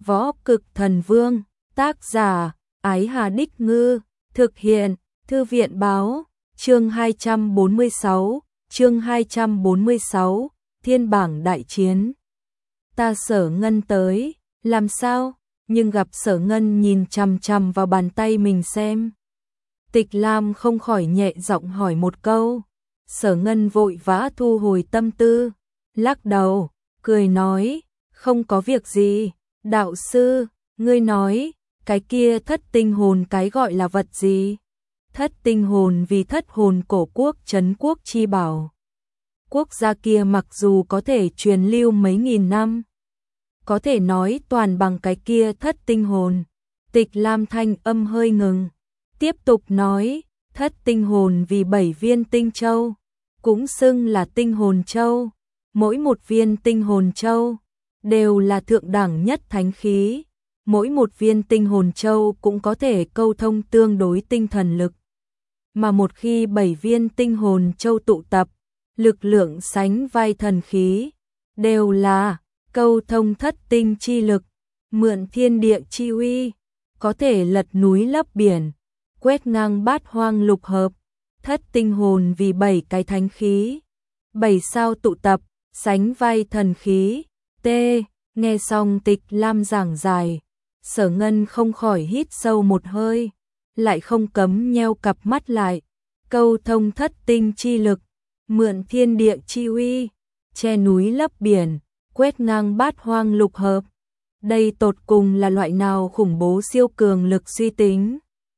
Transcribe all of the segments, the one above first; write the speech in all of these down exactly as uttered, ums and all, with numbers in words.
Võ Cực Thần Vương, tác giả, Ái Hà Đích Ngư, thực hiện, Thư viện Báo, chương hai trăm bốn mươi sáu, chương hai trăm bốn mươi sáu, Thiên Bảng Đại Chiến. Ta Sở Ngân tới, làm sao? Nhưng gặp Sở Ngân nhìn chằm chằm vào bàn tay mình xem. Tịch Lam không khỏi nhẹ giọng hỏi một câu. Sở Ngân vội vã thu hồi tâm tư, lắc đầu, cười nói, không có việc gì. Đạo sư, ngươi nói, cái kia thất tinh hồn cái gọi là vật gì? Thất tinh hồn vì thất hồn cổ quốc trấn quốc chi bảo. Quốc gia kia mặc dù có thể truyền lưu mấy nghìn năm, có thể nói toàn bằng cái kia thất tinh hồn. Tịch Lam thanh âm hơi ngừng, tiếp tục nói, thất tinh hồn vì bảy viên tinh châu, cũng xưng là tinh hồn châu. Mỗi một viên tinh hồn châu đều là thượng đẳng nhất thánh khí. Mỗi một viên tinh hồn châu cũng có thể câu thông tương đối tinh thần lực. Mà một khi bảy viên tinh hồn châu tụ tập, lực lượng sánh vai thần khí, đều là câu thông thất tinh chi lực, mượn thiên địa chi uy, có thể lật núi lấp biển, quét ngang bát hoang lục hợp. Thất tinh hồn vì bảy cái thánh khí, bảy sao tụ tập, sánh vai thần khí. T. Nghe xong Tịch Lam giảng dài, Sở Ngân không khỏi hít sâu một hơi, lại không cấm nheo cặp mắt lại. Câu thông thất tinh chi lực, mượn thiên địa chi uy, che núi lấp biển, quét ngang bát hoang lục hợp. Đây tột cùng là loại nào khủng bố siêu cường lực suy tính?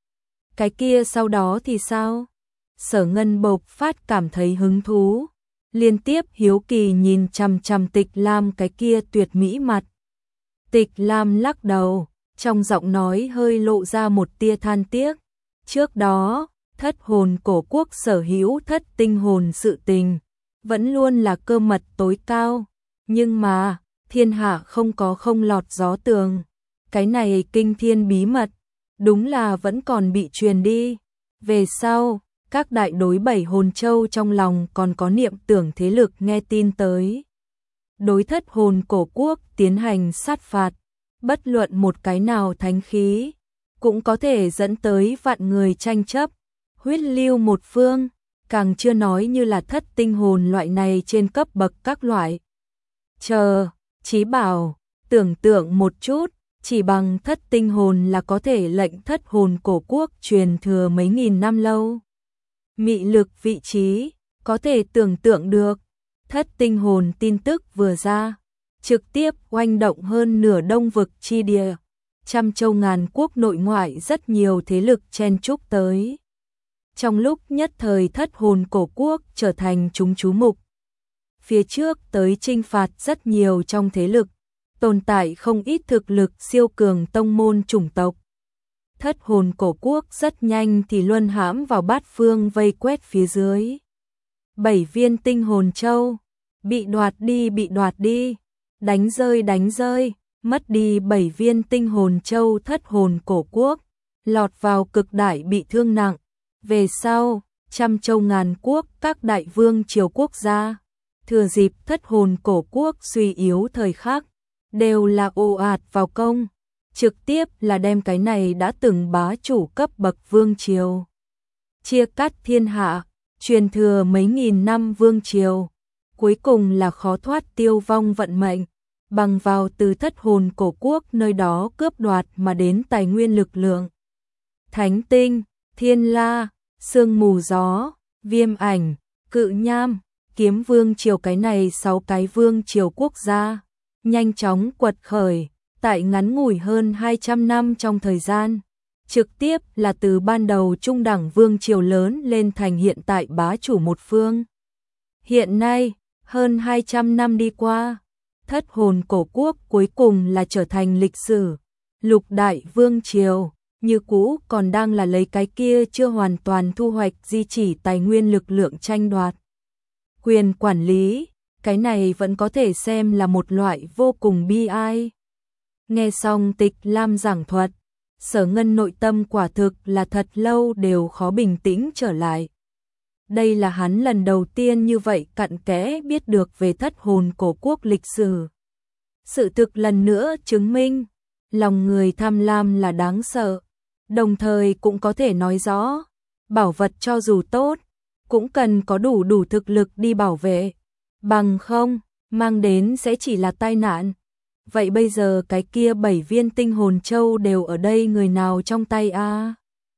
Cái kia sau đó thì sao? Sở Ngân bộc phát cảm thấy hứng thú, liên tiếp hiếu kỳ nhìn chằm chằm Tịch Lam cái kia tuyệt mỹ mặt. Tịch Lam lắc đầu, trong giọng nói hơi lộ ra một tia than tiếc. Trước đó, thất hồn cổ quốc sở hữu thất tinh hồn sự tình, vẫn luôn là cơ mật tối cao. Nhưng mà, thiên hạ không có không lọt gió tường. Cái này kinh thiên bí mật, đúng là vẫn còn bị truyền đi. Về sau, các đại đối bảy hồn châu trong lòng còn có niệm tưởng thế lực nghe tin tới. Đối thất hồn cổ quốc tiến hành sát phạt, bất luận một cái nào thánh khí, cũng có thể dẫn tới vạn người tranh chấp, huyết lưu một phương, càng chưa nói như là thất tinh hồn loại này trên cấp bậc các loại. Chờ, chí bảo, tưởng tượng một chút, chỉ bằng thất tinh hồn là có thể lệnh thất hồn cổ quốc truyền thừa mấy nghìn năm lâu. Mị lực vị trí, có thể tưởng tượng được, thất tinh hồn tin tức vừa ra, trực tiếp oanh động hơn nửa đông vực chi địa, trăm châu ngàn quốc nội ngoại rất nhiều thế lực chen chúc tới. Trong lúc nhất thời thất hồn cổ quốc trở thành chúng chú mục. Phía trước tới chinh phạt rất nhiều trong thế lực, tồn tại không ít thực lực siêu cường tông môn chủng tộc. Thất hồn cổ quốc rất nhanh thì luân hãm vào bát phương vây quét phía dưới. Bảy viên tinh hồn châu, bị đoạt đi bị đoạt đi, đánh rơi đánh rơi, mất đi bảy viên tinh hồn châu thất hồn cổ quốc, lọt vào cực đại bị thương nặng. Về sau, trăm châu ngàn quốc các đại vương triều quốc gia, thừa dịp thất hồn cổ quốc suy yếu thời khắc, đều là ồ ạt vào công. Trực tiếp là đem cái này đã từng bá chủ cấp bậc vương triều, chia cắt thiên hạ, truyền thừa mấy nghìn năm vương triều, cuối cùng là khó thoát tiêu vong vận mệnh, bằng vào từ thất hồn cổ quốc nơi đó cướp đoạt mà đến tài nguyên lực lượng. Thánh tinh, thiên la, sương mù gió, viêm ảnh, cự nham, kiếm vương triều cái này sáu cái vương triều quốc gia, nhanh chóng quật khởi. Tại ngắn ngủi hơn hai trăm năm trong thời gian, trực tiếp là từ ban đầu trung đẳng vương triều lớn lên thành hiện tại bá chủ một phương. Hiện nay, hơn hai trăm năm đi qua, thất hồn cổ quốc cuối cùng là trở thành lịch sử. Lục đại vương triều, như cũ còn đang là lấy cái kia chưa hoàn toàn thu hoạch di chỉ tài nguyên lực lượng tranh đoạt. Quyền quản lý, cái này vẫn có thể xem là một loại vô cùng bi ai. Nghe xong Tịch Lam giảng thuật, Sở Ngân nội tâm quả thực là thật lâu đều khó bình tĩnh trở lại. Đây là hắn lần đầu tiên như vậy cặn kẽ biết được về thất hồn cổ quốc lịch sử. Sự thực lần nữa chứng minh, lòng người tham lam là đáng sợ, đồng thời cũng có thể nói rõ, bảo vật cho dù tốt, cũng cần có đủ đủ thực lực đi bảo vệ, bằng không, mang đến sẽ chỉ là tai nạn. Vậy bây giờ cái kia bảy viên tinh hồn châu đều ở đây người nào trong tay a?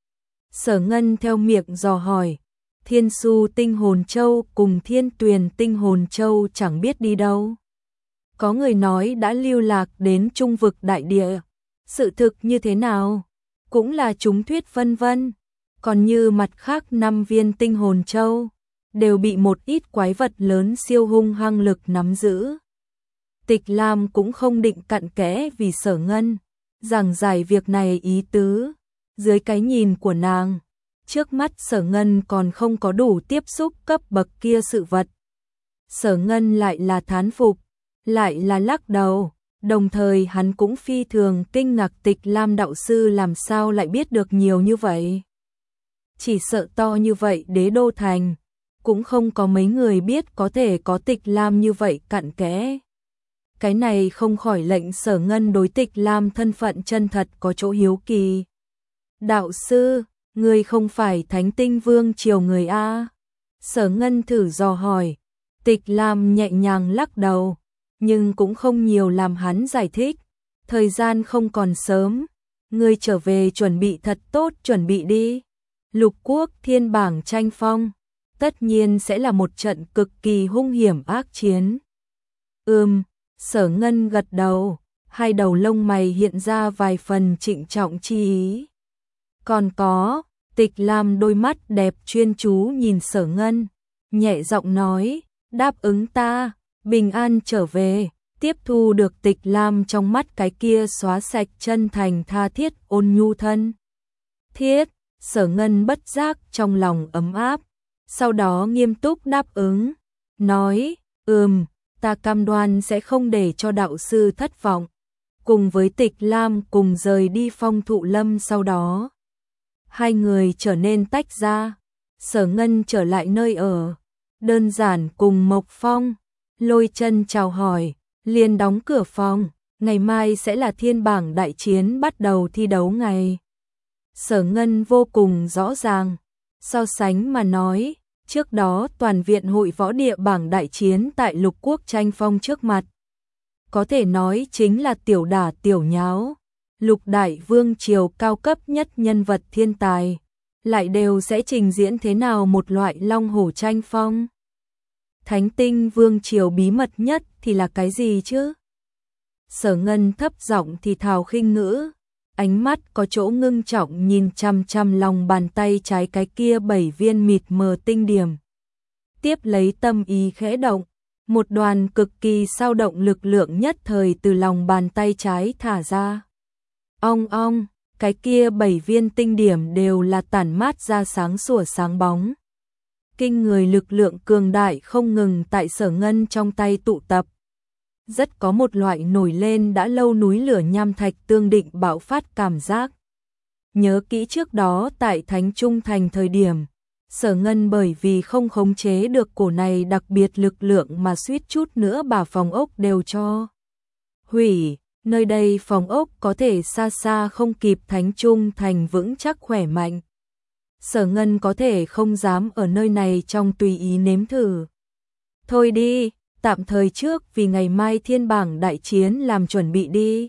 Sở Ngân theo miệng dò hỏi, Thiên Su tinh hồn châu cùng Thiên Tuyền tinh hồn châu chẳng biết đi đâu. Có người nói đã lưu lạc đến trung vực đại địa. Sự thực như thế nào? Cũng là chúng thuyết vân vân. Còn như mặt khác năm viên tinh hồn châu, đều bị một ít quái vật lớn siêu hung hăng lực nắm giữ. Tịch Lam cũng không định cặn kẽ vì Sở Ngân giảng giải việc này ý tứ. Dưới cái nhìn của nàng, trước mắt Sở Ngân còn không có đủ tiếp xúc cấp bậc kia sự vật. Sở Ngân lại là thán phục, lại là lắc đầu, đồng thời hắn cũng phi thường kinh ngạc Tịch Lam đạo sư làm sao lại biết được nhiều như vậy. Chỉ sợ to như vậy Đế Đô Thành, cũng không có mấy người biết có thể có Tịch Lam như vậy cặn kẽ. Cái này không khỏi lệnh Sở Ngân đối Tịch Lam thân phận chân thật có chỗ hiếu kỳ. Đạo sư, người không phải Thánh Tinh Vương triều người a? Sở Ngân thử dò hỏi. Tịch Lam nhẹ nhàng lắc đầu, nhưng cũng không nhiều làm hắn giải thích. Thời gian không còn sớm, ngươi trở về chuẩn bị thật tốt, chuẩn bị đi. Lục quốc thiên bảng tranh phong, tất nhiên sẽ là một trận cực kỳ hung hiểm ác chiến. Ừm, Sở Ngân gật đầu, hai đầu lông mày hiện ra vài phần trịnh trọng chi ý. Còn có, Tịch Lam đôi mắt đẹp chuyên chú nhìn Sở Ngân, nhẹ giọng nói, đáp ứng ta, bình an trở về. Tiếp thu được Tịch Lam trong mắt cái kia xóa sạch chân thành tha thiết ôn nhu thân thiết, Sở Ngân bất giác trong lòng ấm áp, sau đó nghiêm túc đáp ứng, nói, ừm, ta cam đoan sẽ không để cho đạo sư thất vọng. Cùng với Tịch Lam cùng rời đi Phong Thụ Lâm sau đó. Hai người trở nên tách ra, Sở Ngân trở lại nơi ở, đơn giản cùng Mộc Phong, Lôi Chân chào hỏi, liền đóng cửa phòng, ngày mai sẽ là thiên bảng đại chiến bắt đầu thi đấu ngày. Sở Ngân vô cùng rõ ràng, so sánh mà nói, trước đó toàn viện hội võ địa bảng đại chiến tại lục quốc tranh phong trước mặt. Có thể nói chính là tiểu đả tiểu nháo, lục đại vương triều cao cấp nhất nhân vật thiên tài, lại đều sẽ trình diễn thế nào một loại long hổ tranh phong. Thánh Tinh vương triều bí mật nhất thì là cái gì chứ? Sở Ngân thấp giọng thì thào khinh ngữ, ánh mắt có chỗ ngưng trọng nhìn chăm chăm lòng bàn tay trái cái kia bảy viên mịt mờ tinh điểm. Tiếp lấy tâm ý khẽ động, một đoàn cực kỳ sao động lực lượng nhất thời từ lòng bàn tay trái thả ra. Ong ong, cái kia bảy viên tinh điểm đều là tản mát ra sáng sủa sáng bóng. Kinh người lực lượng cường đại không ngừng tại Sở Ngân trong tay tụ tập. Rất có một loại nổi lên đã lâu núi lửa nham thạch tương định bạo phát cảm giác. Nhớ kỹ trước đó tại Thánh Trung Thành thời điểm, Sở Ngân bởi vì không khống chế được cổ này đặc biệt lực lượng mà suýt chút nữa bà phòng ốc đều cho hủy. Nơi đây phòng ốc có thể xa xa không kịp Thánh Trung Thành vững chắc khỏe mạnh. Sở Ngân có thể không dám ở nơi này trong tùy ý nếm thử. Thôi đi, tạm thời trước vì ngày mai thiên bảng đại chiến làm chuẩn bị đi.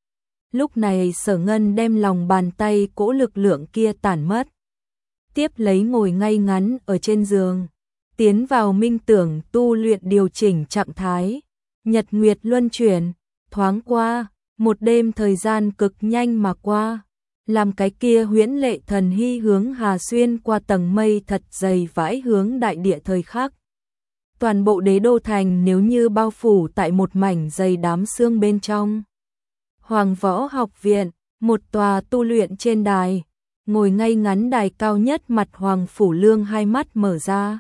Lúc này Sở Ngân đem lòng bàn tay cỗ lực lượng kia tản mất. Tiếp lấy ngồi ngay ngắn ở trên giường, tiến vào minh tưởng tu luyện điều chỉnh trạng thái. Nhật nguyệt luân chuyển, thoáng qua, một đêm thời gian cực nhanh mà qua. Làm cái kia huyễn lệ thần hy hướng Hà xuyên qua tầng mây thật dày vãi hướng đại địa thời khắc. Toàn bộ Đế Đô Thành nếu như bao phủ tại một mảnh dày đám sương bên trong. Hoàng Võ Học Viện, một tòa tu luyện trên đài, ngồi ngay ngắn đài cao nhất mặt Hoàng Phủ Lương hai mắt mở ra.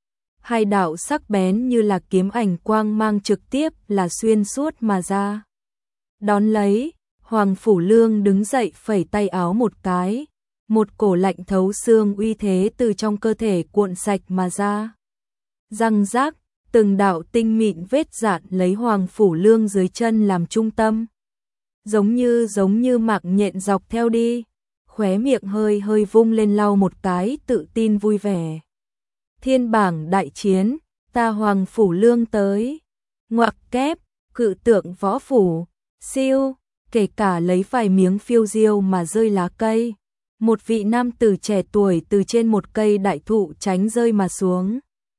Hai đạo sắc bén như là kiếm ảnh quang mang trực tiếp là xuyên suốt mà ra. Đón lấy, Hoàng Phủ Lương đứng dậy phẩy tay áo một cái, một cổ lạnh thấu xương uy thế từ trong cơ thể cuộn sạch mà ra. Răng rác, từng đạo tinh mịn vết dạn lấy Hoàng Phủ Lương dưới chân làm trung tâm. giống như giống như mạc nhện dọc theo đi, khóe miệng hơi hơi vung lên lau một cái tự tin vui vẻ. Thiên bảng đại chiến, ta Hoàng Phủ Lương tới, ngoặc kép, cự tượng võ phủ, siêu, kể cả lấy vài miếng phiêu diêu mà rơi lá cây. Một vị nam tử trẻ tuổi từ trên một cây đại thụ tránh rơi mà xuống.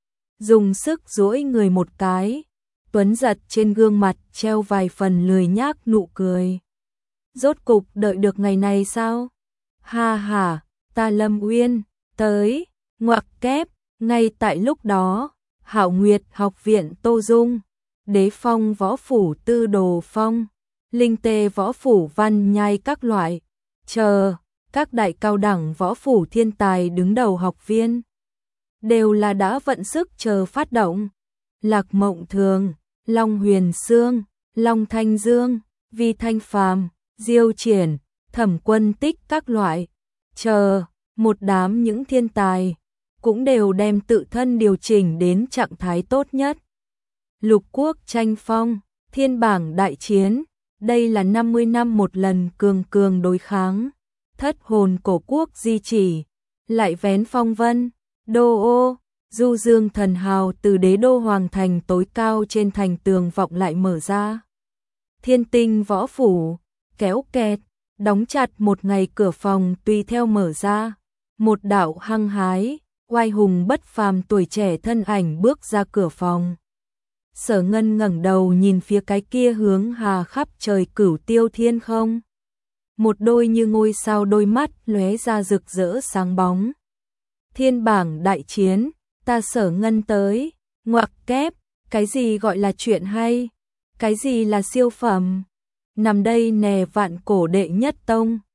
Dùng sức duỗi người một cái, tuấn giật trên gương mặt treo vài phần lười nhác nụ cười. Rốt cục đợi được ngày này sao? Ha ha, ta Lâm Uyên, tới, ngoặc kép, ngay tại lúc đó, Hạo Nguyệt học viện Tô Dung, Đế Phong võ phủ Tư Đồ Phong, Linh Tê võ phủ Văn Nhai các loại, chờ, các đại cao đẳng võ phủ thiên tài đứng đầu học viên, đều là đã vận sức chờ phát động. Lạc Mộng Thường, Long Huyền Sương, Long Thanh Dương, Vi Thanh Phàm, Diêu Triển, Thẩm Quân Tích các loại, chờ, một đám những thiên tài, cũng đều đem tự thân điều chỉnh đến trạng thái tốt nhất. Lục quốc tranh phong, thiên bảng đại chiến, đây là năm mươi năm một lần cường cường đối kháng. Thất hồn cổ quốc di chỉ, lại vén phong vân, đô ô, du dương thần hào từ đế đô hoàng thành tối cao trên thành tường vọng lại mở ra. Thiên tinh võ phủ, kéo kẹt, đóng chặt một ngày cửa phòng tùy theo mở ra. Một đạo hăng hái, oai hùng bất phàm tuổi trẻ thân ảnh bước ra cửa phòng. Sở Ngân ngẩng đầu nhìn phía cái kia hướng hà khắp trời cửu tiêu thiên không. Một đôi như ngôi sao đôi mắt lóe ra rực rỡ sáng bóng. Thiên bảng đại chiến, ta Sở Ngân tới, ngoặc kép, cái gì gọi là chuyện hay, cái gì là siêu phẩm. Nằm đây nè vạn cổ đệ nhất tông.